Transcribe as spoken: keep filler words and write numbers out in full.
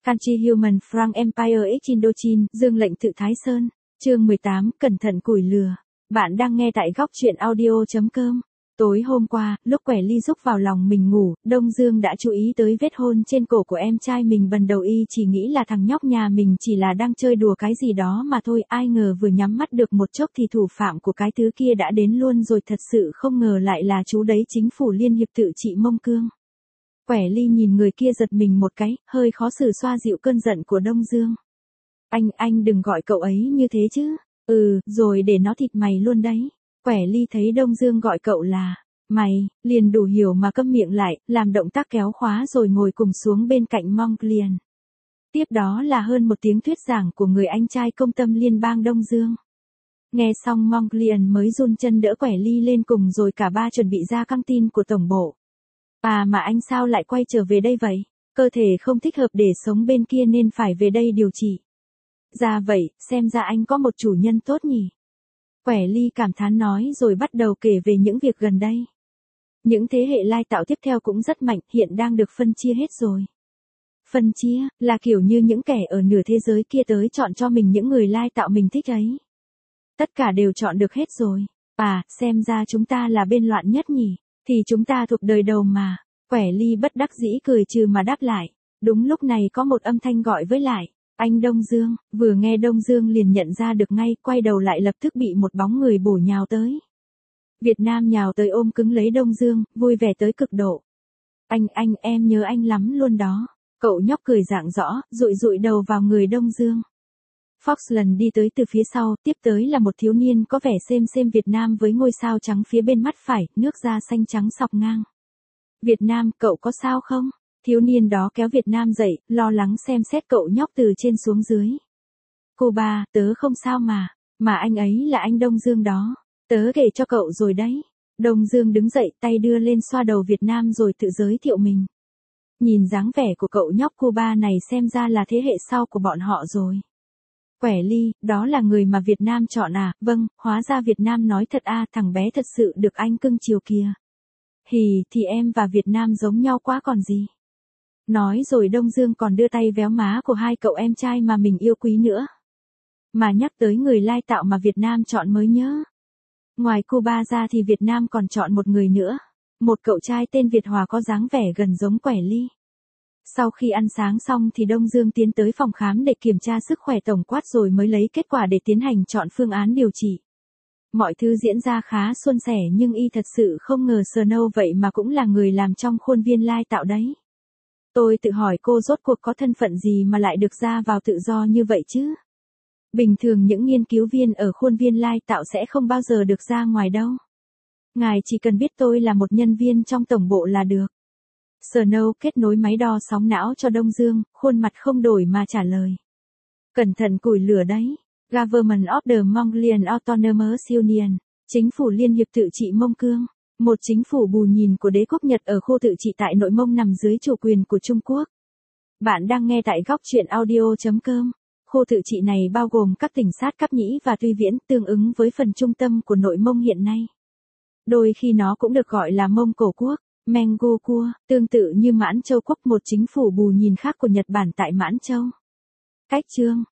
Country Human Frank Empire X Indochine, Dương lệnh tự Thái Sơn. Chương mười tám, cẩn thận củi lửa. Bạn đang nghe tại góc truyện audio chấm com. Tối hôm qua, lúc Quẻ Ly rúc vào lòng mình ngủ, Đông Dương đã chú ý tới vết hôn trên cổ của em trai mình. Bần đầu y chỉ nghĩ là thằng nhóc nhà mình chỉ là đang chơi đùa cái gì đó mà thôi, ai ngờ vừa nhắm mắt được một chốc thì thủ phạm của cái thứ kia đã đến luôn rồi. Thật sự không ngờ lại là chú đấy, chính phủ liên hiệp tự trị Mông Cương. Quẻ Ly nhìn người kia giật mình một cái, hơi khó xử xoa dịu cơn giận của Đông Dương. Anh, anh đừng gọi cậu ấy như thế chứ. Ừ, rồi để nó thịt mày luôn đấy. Quẻ Ly thấy Đông Dương gọi cậu là mày, liền đủ hiểu mà câm miệng lại, làm động tác kéo khóa rồi ngồi cùng xuống bên cạnh Monglian. Tiếp đó là hơn một tiếng thuyết giảng của người anh trai công tâm liên bang Đông Dương. Nghe xong Monglian mới run chân đỡ Quẻ Ly lên cùng rồi cả ba chuẩn bị ra căng tin của tổng bộ. À mà anh sao lại quay trở về đây vậy? Cơ thể không thích hợp để sống bên kia nên phải về đây điều trị. Ra vậy, xem ra anh có một chủ nhân tốt nhỉ. Quẻ Ly cảm thán nói rồi bắt đầu kể về những việc gần đây. Những thế hệ lai tạo tiếp theo cũng rất mạnh, hiện đang được phân chia hết rồi. Phân chia, là kiểu như những kẻ ở nửa thế giới kia tới chọn cho mình những người lai tạo mình thích ấy. Tất cả đều chọn được hết rồi. À, xem ra chúng ta là bên loạn nhất nhỉ. Thì chúng ta thuộc đời đầu mà. Quẻ Ly bất đắc dĩ cười trừ mà đáp lại. Đúng lúc này có một âm thanh gọi với lại. Anh Đông Dương. Vừa nghe Đông Dương liền nhận ra được ngay, quay đầu lại lập tức bị một bóng người bổ nhào tới. Việt Nam nhào tới ôm cứng lấy Đông Dương, vui vẻ tới cực độ. Anh, anh, em nhớ anh lắm luôn đó. Cậu nhóc cười rạng rõ, dụi dụi đầu vào người Đông Dương. Foxland đi tới từ phía sau, tiếp tới là một thiếu niên có vẻ xem xem Việt Nam với ngôi sao trắng phía bên mắt phải, nước da xanh trắng sọc ngang. Việt Nam, cậu có sao không? Thiếu niên đó kéo Việt Nam dậy, lo lắng xem xét cậu nhóc từ trên xuống dưới. Cô ba, tớ không sao mà, mà anh ấy là anh Đông Dương đó, tớ kể cho cậu rồi đấy. Đông Dương đứng dậy, tay đưa lên xoa đầu Việt Nam rồi tự giới thiệu mình. Nhìn dáng vẻ của cậu nhóc Cuba này xem ra là thế hệ sau của bọn họ rồi. Quẻ Ly, đó là người mà Việt Nam chọn à? Vâng, hóa ra Việt Nam nói thật à, thằng bé thật sự được anh cưng chiều kìa. Hì, thì em và Việt Nam giống nhau quá còn gì. Nói rồi Đông Dương còn đưa tay véo má của hai cậu em trai mà mình yêu quý nữa. Mà nhắc tới người lai tạo mà Việt Nam chọn mới nhớ. Ngoài Cuba ra thì Việt Nam còn chọn một người nữa. Một cậu trai tên Việt Hòa có dáng vẻ gần giống Quẻ Ly. Sau khi ăn sáng xong thì Đông Dương tiến tới phòng khám để kiểm tra sức khỏe tổng quát rồi mới lấy kết quả để tiến hành chọn phương án điều trị. Mọi thứ diễn ra khá suôn sẻ nhưng y thật sự không ngờ Snow vậy mà cũng là người làm trong khuôn viên lai tạo đấy. Tôi tự hỏi cô rốt cuộc có thân phận gì mà lại được ra vào tự do như vậy chứ? Bình thường những nghiên cứu viên ở khuôn viên lai tạo sẽ không bao giờ được ra ngoài đâu. Ngài chỉ cần biết tôi là một nhân viên trong tổng bộ là được. Snow kết nối máy đo sóng não cho Đông Dương, khuôn mặt không đổi mà trả lời. Cẩn thận củi lửa đấy. Government of the Mongolian Autonomous Union, chính phủ liên hiệp tự trị Mông Cương, một chính phủ bù nhìn của đế quốc Nhật ở khu tự trị tại nội Mông nằm dưới chủ quyền của Trung Quốc. Bạn đang nghe tại góc truyện audio chấm com. Khu tự trị này bao gồm các tỉnh sát Cáp Nhĩ và Tuy Viễn, tương ứng với phần trung tâm của nội Mông hiện nay. Đôi khi nó cũng được gọi là Mông Cổ Quốc, Menggokua, tương tự như Mãn Châu Quốc, một chính phủ bù nhìn khác của Nhật Bản tại Mãn Châu. Cách chương